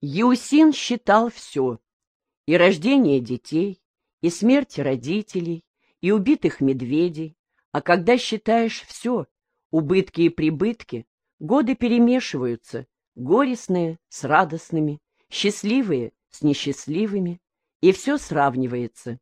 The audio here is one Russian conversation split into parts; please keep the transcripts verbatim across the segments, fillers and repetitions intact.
Еусин считал все: и рождение детей, и смерть родителей, и убитых медведей. А когда считаешь все, убытки и прибытки, годы перемешиваются, горестные с радостными, счастливые с несчастливыми, и все сравнивается.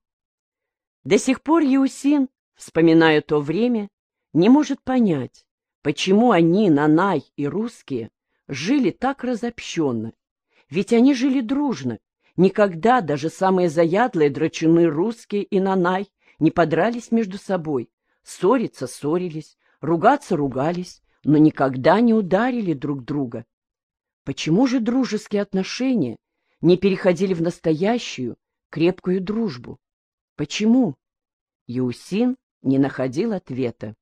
До сих пор Еусин, вспоминая то время, не может понять, почему они, Нанай и русские, жили так разобщенно. Ведь они жили дружно. Никогда даже самые заядлые драчуны русские и Нанай не подрались между собой. Ссориться ссорились, ругаться ругались, но никогда не ударили друг друга. Почему же дружеские отношения не переходили в настоящую, крепкую дружбу? Почему? Еусин не находил ответа.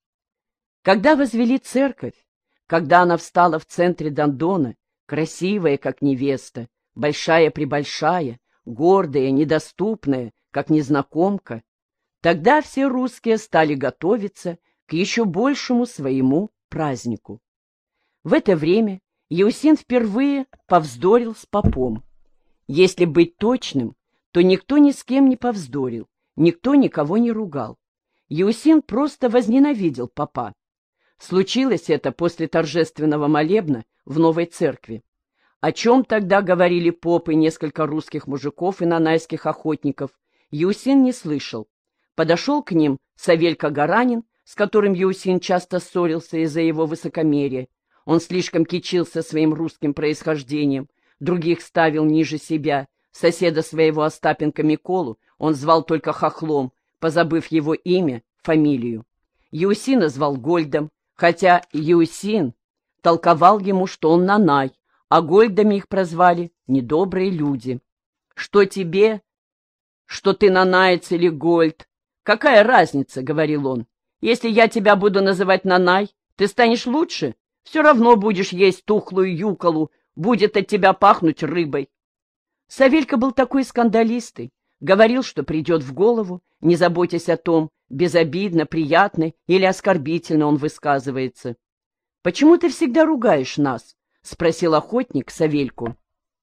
Когда возвели церковь, когда она встала в центре Дондона, красивая, как невеста, большая-пребольшая, гордая, недоступная, как незнакомка, тогда все русские стали готовиться к еще большему своему празднику. В это время Еусин впервые повздорил с попом. Если быть точным, то никто ни с кем не повздорил, никто никого не ругал. Еусин просто возненавидел попа. Случилось это после торжественного молебна в новой церкви. О чем тогда говорили поп и несколько русских мужиков и нанайских охотников, Еусин не слышал. Подошел к ним Савелька Гаранин, с которым Еусин часто ссорился из-за его высокомерия. Он слишком кичился своим русским происхождением, других ставил ниже себя. Соседа своего Остапенко Миколу он звал только хохлом, позабыв его имя, фамилию. Еусина звал Гольдом, хотя Еусин толковал ему, что он Нанай, а Гольдами их прозвали недобрые люди. «Что тебе, что ты Нанаец или Гольд? Какая разница?» — говорил он. «Если я тебя буду называть Нанай, ты станешь лучше? Все равно будешь есть тухлую юколу, будет от тебя пахнуть рыбой». Савелька был такой скандалистый, говорил, что придет в голову, не заботясь о том, безобидно, приятно или оскорбительно он высказывается. «Почему ты всегда ругаешь нас?» — спросил охотник Савельку.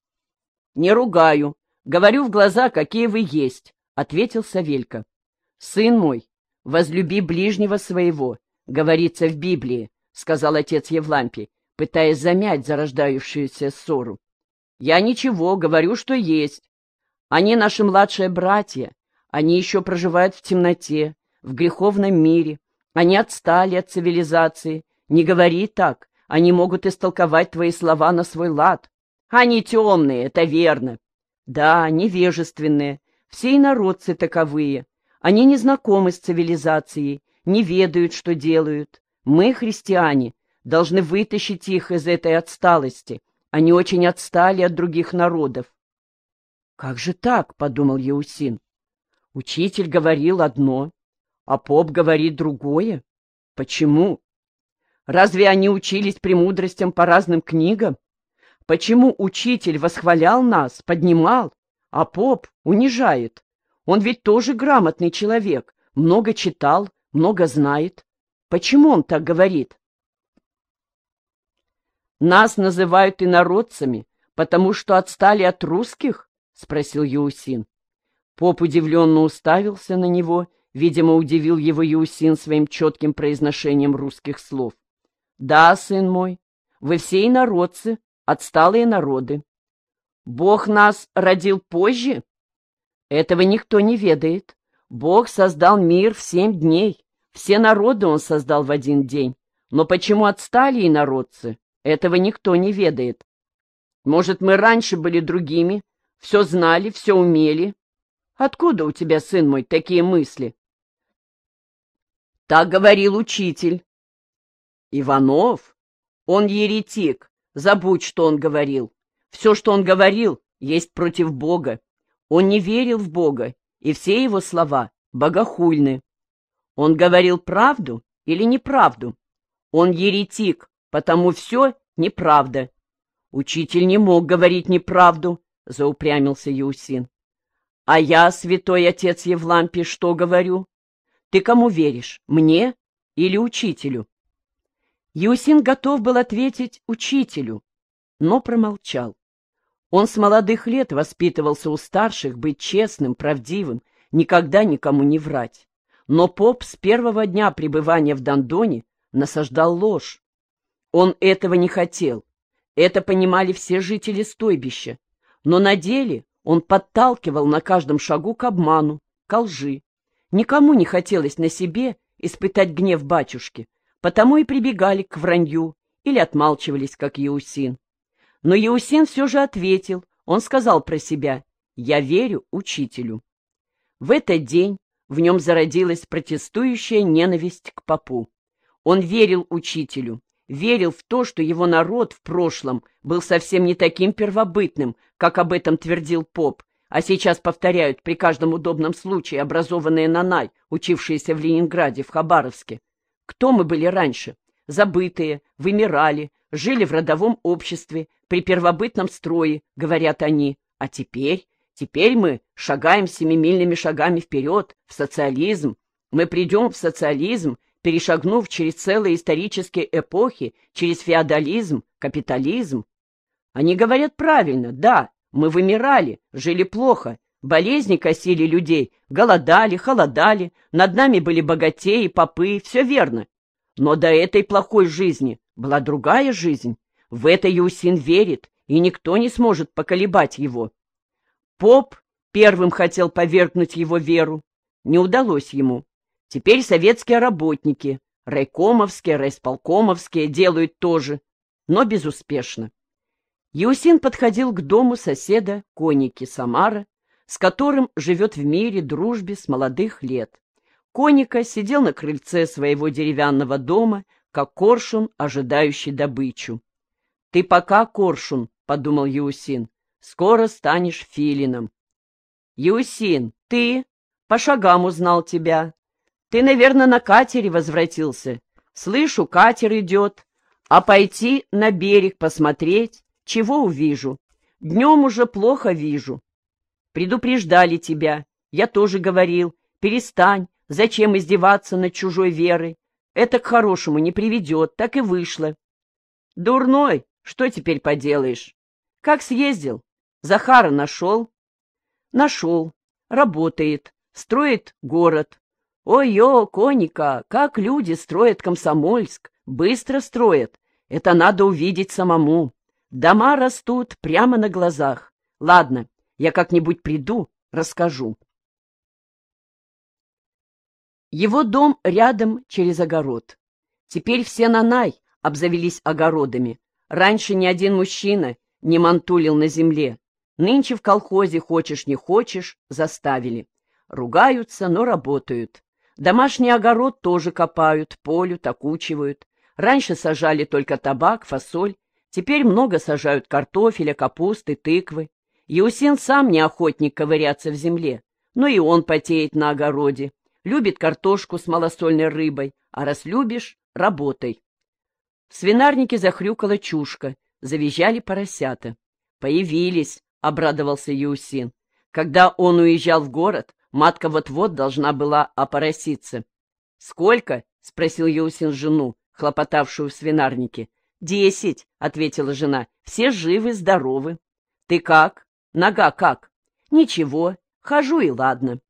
«Не ругаю, говорю в глаза, какие вы есть», — ответил Савелька. «Сын мой, возлюби ближнего своего, говорится в Библии», — сказал отец Евлампий, пытаясь замять зарождающуюся ссору. «Я ничего, говорю, что есть. Они наши младшие братья, они еще проживают в темноте, в греховном мире, они отстали от цивилизации. Не говори так, они могут истолковать твои слова на свой лад. Они темные, это верно. Да, невежественные, все инородцы таковые. Они не знакомы с цивилизацией, не ведают, что делают. Мы, христиане, должны вытащить их из этой отсталости. Они очень отстали от других народов». «Как же так?» — подумал Еусин. «Учитель говорил одно, а поп говорит другое. Почему? Разве они учились премудростям по разным книгам? Почему учитель восхвалял нас, поднимал, а поп унижает? Он ведь тоже грамотный человек, много читал, много знает. Почему он так говорит?» «Нас называют инородцами, потому что отстали от русских?» — спросил Еусин. Поп удивленно уставился на него, видимо, удивил его Еусин своим четким произношением русских слов. «Да, сын мой, вы все инородцы, отсталые народы. Бог нас родил позже? Этого никто не ведает. Бог создал мир в семь дней, все народы он создал в один день. Но почему отстали инородцы? Этого никто не ведает. Может, мы раньше были другими, все знали, все умели? Откуда у тебя, сын мой, такие мысли?» «Так говорил учитель». «Иванов? Он еретик, забудь, что он говорил. Все, что он говорил, есть против Бога. Он не верил в Бога, и все его слова богохульны. Он говорил правду или неправду? Он еретик, потому все неправда». «Учитель не мог говорить неправду», — заупрямился Еусин. «А я, святой отец Евлампий, что говорю? Ты кому веришь, мне или учителю?» Еусин готов был ответить учителю, но промолчал. Он с молодых лет воспитывался у старших быть честным, правдивым, никогда никому не врать. Но поп с первого дня пребывания в Дондоне насаждал ложь. Он этого не хотел. Это понимали все жители стойбища. Но на деле он подталкивал на каждом шагу к обману, ко лжи. Никому не хотелось на себе испытать гнев батюшки, потому и прибегали к вранью или отмалчивались, как Еусин. Но Еусин все же ответил, он сказал про себя: «Я верю учителю». В этот день в нем зародилась протестующая ненависть к попу. Он верил учителю, верил в то, что его народ в прошлом был совсем не таким первобытным, как об этом твердил поп, а сейчас повторяют при каждом удобном случае образованные нанай, учившиеся в Ленинграде, в Хабаровске. Кто мы были раньше? Забытые, вымирали, жили в родовом обществе, при первобытном строе, говорят они. А теперь, теперь мы шагаем семимильными шагами вперед, в социализм. Мы придем в социализм, перешагнув через целые исторические эпохи, через феодализм, капитализм. Они говорят правильно, да, мы вымирали, жили плохо, болезни косили людей, голодали, холодали, над нами были богатеи, попы, все верно. Но до этой плохой жизни была другая жизнь. В это Еусин верит, и никто не сможет поколебать его. Поп первым хотел повергнуть его веру. Не удалось ему. Теперь советские работники, райкомовские, райсполкомовские, делают то же, но безуспешно. Еусин подходил к дому соседа Коники Самара, с которым живет в мире, дружбе с молодых лет. Коника сидел на крыльце своего деревянного дома, как коршун, ожидающий добычу. «Ты пока коршун», — подумал Еусин, — «скоро станешь филином». «Еусин, ты? По шагам узнал тебя. Ты, наверное, на катере возвратился. Слышу, катер идет. А пойти на берег посмотреть, чего увижу? Днем уже плохо вижу. Предупреждали тебя. Я тоже говорил, перестань, зачем издеваться над чужой верой? Это к хорошему не приведет, так и вышло. Дурной, что теперь поделаешь? Как съездил? Захара нашел? Нашел. Работает. Строит город. Ой-ё, Коника, как люди строят Комсомольск. Быстро строят. Это надо увидеть самому. Дома растут прямо на глазах. Ладно, я как-нибудь приду, расскажу. Его дом рядом через огород. Теперь все нанай обзавелись огородами. Раньше ни один мужчина не мантулил на земле. Нынче в колхозе, хочешь не хочешь, заставили. Ругаются, но работают. Домашний огород тоже копают, полют, окучивают. Раньше сажали только табак, фасоль. Теперь много сажают картофеля, капусты, тыквы. Еусин сам не охотник ковыряться в земле, но и он потеет на огороде. Любит картошку с малосольной рыбой, а раз любишь — работай. В свинарнике захрюкала чушка, завизжали поросята. «Появились», — обрадовался Еусин. Когда он уезжал в город, матка вот-вот должна была опороситься. «Сколько?» — спросил Еусин жену, хлопотавшую в свинарнике. «Десять», — ответила жена. «Все живы, здоровы». «Ты как? Нога как?» «Ничего, хожу и ладно».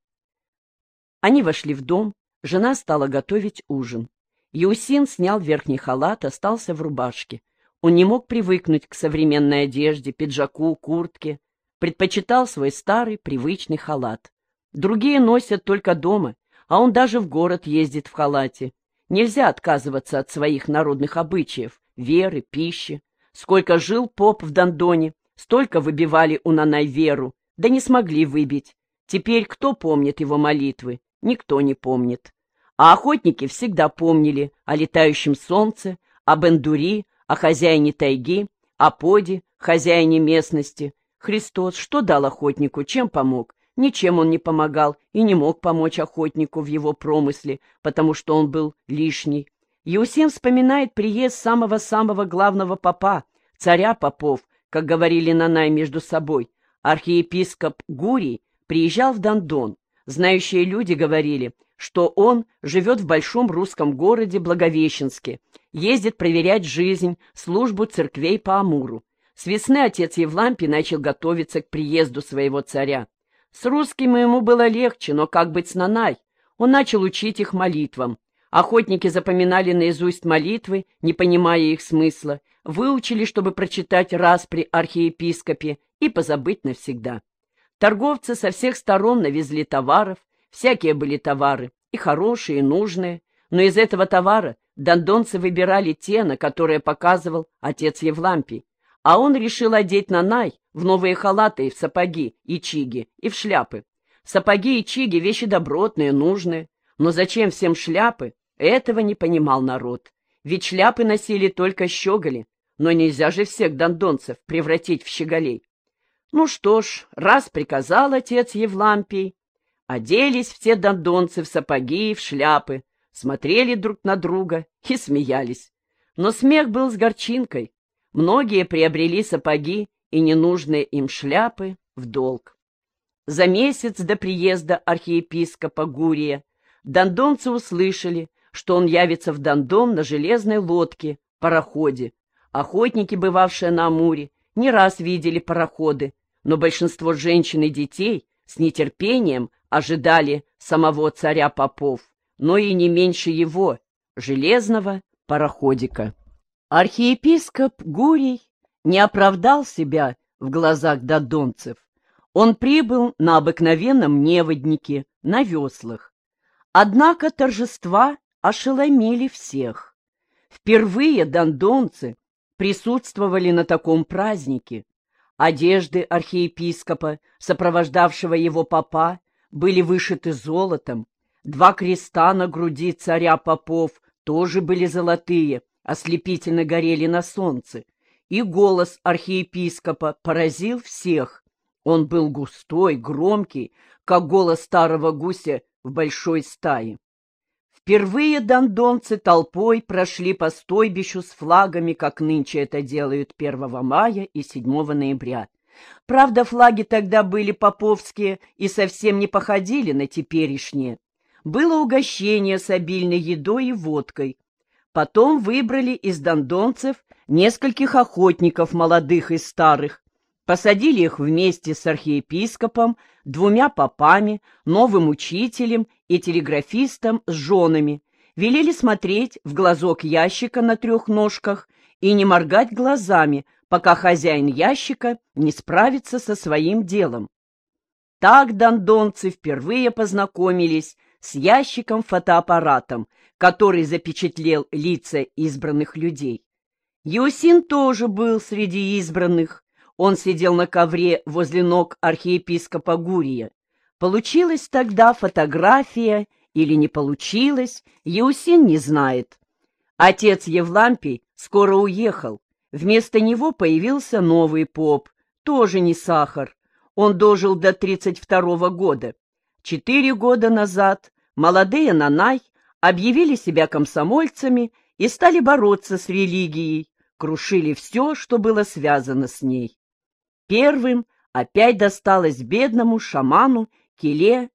Они вошли в дом, жена стала готовить ужин. Еусин снял верхний халат, остался в рубашке. Он не мог привыкнуть к современной одежде, пиджаку, куртке. Предпочитал свой старый, привычный халат. Другие носят только дома, а он даже в город ездит в халате. Нельзя отказываться от своих народных обычаев, веры, пищи. Сколько жил поп в Дондоне, столько выбивали у нанай веру, да не смогли выбить. Теперь кто помнит его молитвы? Никто не помнит. А охотники всегда помнили о летающем солнце, об эндури, о хозяине тайги, о поде, хозяине местности. Христос что дал охотнику, чем помог? Ничем он не помогал и не мог помочь охотнику в его промысле, потому что он был лишний. Еусин вспоминает приезд самого-самого главного попа, царя попов, как говорили нанай между собой. Архиепископ Гурий приезжал в Дондон. Знающие люди говорили, что он живет в большом русском городе Благовещенске, ездит проверять жизнь, службу церквей по Амуру. С весны отец Евлампий начал готовиться к приезду своего царя. С русским ему было легче, но как быть с Нанай? Он начал учить их молитвам. Охотники запоминали наизусть молитвы, не понимая их смысла, выучили, чтобы прочитать раз при архиепископе и позабыть навсегда. Торговцы со всех сторон навезли товаров, всякие были товары, и хорошие, и нужные, но из этого товара дондонцы выбирали те, на которые показывал отец Евлампий, а он решил одеть Нанай в новые халаты и в сапоги, и чиги, и в шляпы. Сапоги и чиги — вещи добротные, нужные, но зачем всем шляпы, этого не понимал народ, ведь шляпы носили только щеголи, но нельзя же всех дондонцев превратить в щеголей. Ну что ж, раз приказал отец Евлампий, оделись все дондонцы в сапоги и в шляпы, смотрели друг на друга и смеялись. Но смех был с горчинкой. Многие приобрели сапоги и ненужные им шляпы в долг. За месяц до приезда архиепископа Гурия дондонцы услышали, что он явится в Дондон на железной лодке, пароходе. Охотники, бывавшие на Амуре, не раз видели пароходы, но большинство женщин и детей с нетерпением ожидали самого царя попов, но и не меньше его, железного пароходика. Архиепископ Гурий не оправдал себя в глазах дондонцев. Он прибыл на обыкновенном неводнике, на веслах. Однако торжества ошеломили всех. Впервые дондонцы присутствовали на таком празднике. Одежды архиепископа, сопровождавшего его попа, были вышиты золотом. Два креста на груди царя попов тоже были золотые, ослепительно горели на солнце. И голос архиепископа поразил всех. Он был густой, громкий, как голос старого гуся в большой стае. Впервые дондонцы толпой прошли по стойбищу с флагами, как нынче это делают первого мая и седьмого ноября. Правда, флаги тогда были поповские и совсем не походили на теперешние. Было угощение с обильной едой и водкой. Потом выбрали из дондонцев нескольких охотников, молодых и старых, посадили их вместе с архиепископом, двумя попами, новым учителем и телеграфистом с женами, велели смотреть в глазок ящика на трех ножках и не моргать глазами, пока хозяин ящика не справится со своим делом. Так дондонцы впервые познакомились с ящиком-фотоаппаратом, который запечатлел лица избранных людей. Иосин тоже был среди избранных. Он сидел на ковре возле ног архиепископа Гурия. Получилась тогда фотография или не получилось, Иосин не знает. Отец Евлампий скоро уехал. Вместо него появился новый поп, тоже не сахар. Он дожил до тридцать второго года. Четыре года назад молодые Нанай объявили себя комсомольцами и стали бороться с религией, крушили все, что было связано с ней. Первым опять досталось бедному шаману Келе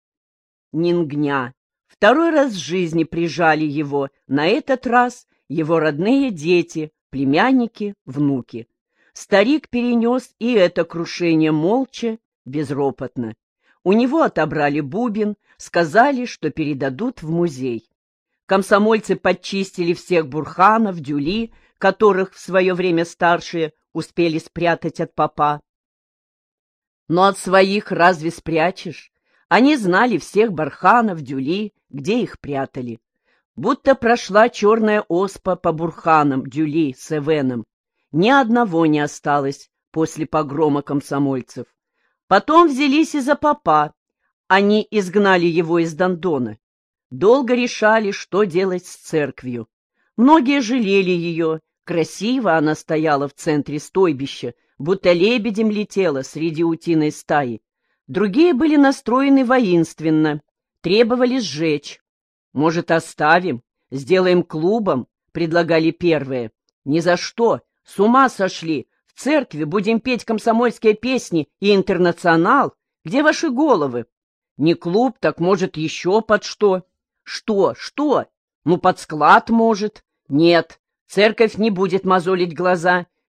Нингня. Второй раз в жизни прижали его, на этот раз его родные дети, племянники, внуки. Старик перенес и это крушение молча, безропотно. У него отобрали бубен, сказали, что передадут в музей. Комсомольцы подчистили всех бурханов, дюли, которых в свое время старшие успели спрятать от попа. Но от своих разве спрячешь? Они знали всех барханов, дюли, где их прятали. Будто прошла черная оспа по бурханам, дюли, севенам. Ни одного не осталось после погрома комсомольцев. Потом взялись и за попа. Они изгнали его из Дондона. Долго решали, что делать с церковью. Многие жалели ее. Красиво она стояла в центре стойбища, будто лебедем летела среди утиной стаи. Другие были настроены воинственно, требовали сжечь. «Может, оставим? Сделаем клубом?» — предлагали первые. «Ни за что! С ума сошли! В церкви будем петь комсомольские песни и интернационал. Где ваши головы? Не клуб, так, может, еще под что?» «Что? Что? Ну, под склад, может?» «Нет, церковь не будет мозолить глаза.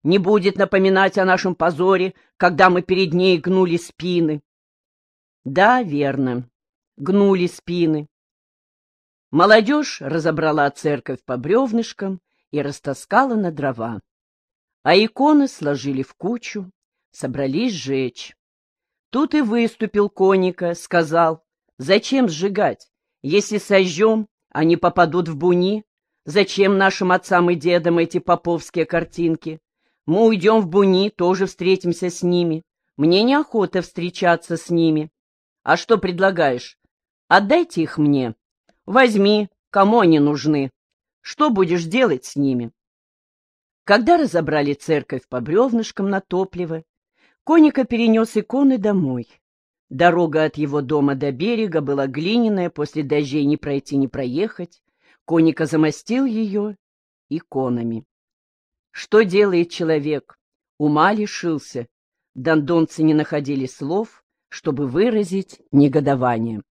не будет напоминать о нашем позоре, когда мы перед ней гнули спины. Да, верно, гнули спины. Молодежь разобрала церковь по бревнышкам и растаскала на дрова. А иконы сложили в кучу, собрались сжечь. Тут и выступил Коника, сказал: «Зачем сжигать? Если сожжем, они попадут в буни. Зачем нашим отцам и дедам эти поповские картинки? Мы уйдем в буни, тоже встретимся с ними. Мне неохота встречаться с ними. А что предлагаешь? Отдайте их мне. Возьми, кому они нужны. Что будешь делать с ними?» Когда разобрали церковь по бревнышкам на топливо, Коника перенес иконы домой. Дорога от его дома до берега была глиняная, после дождей не пройти, не проехать. Коника замостил ее иконами. Что делает человек? Ума лишился. Дондонцы не находили слов, чтобы выразить негодование.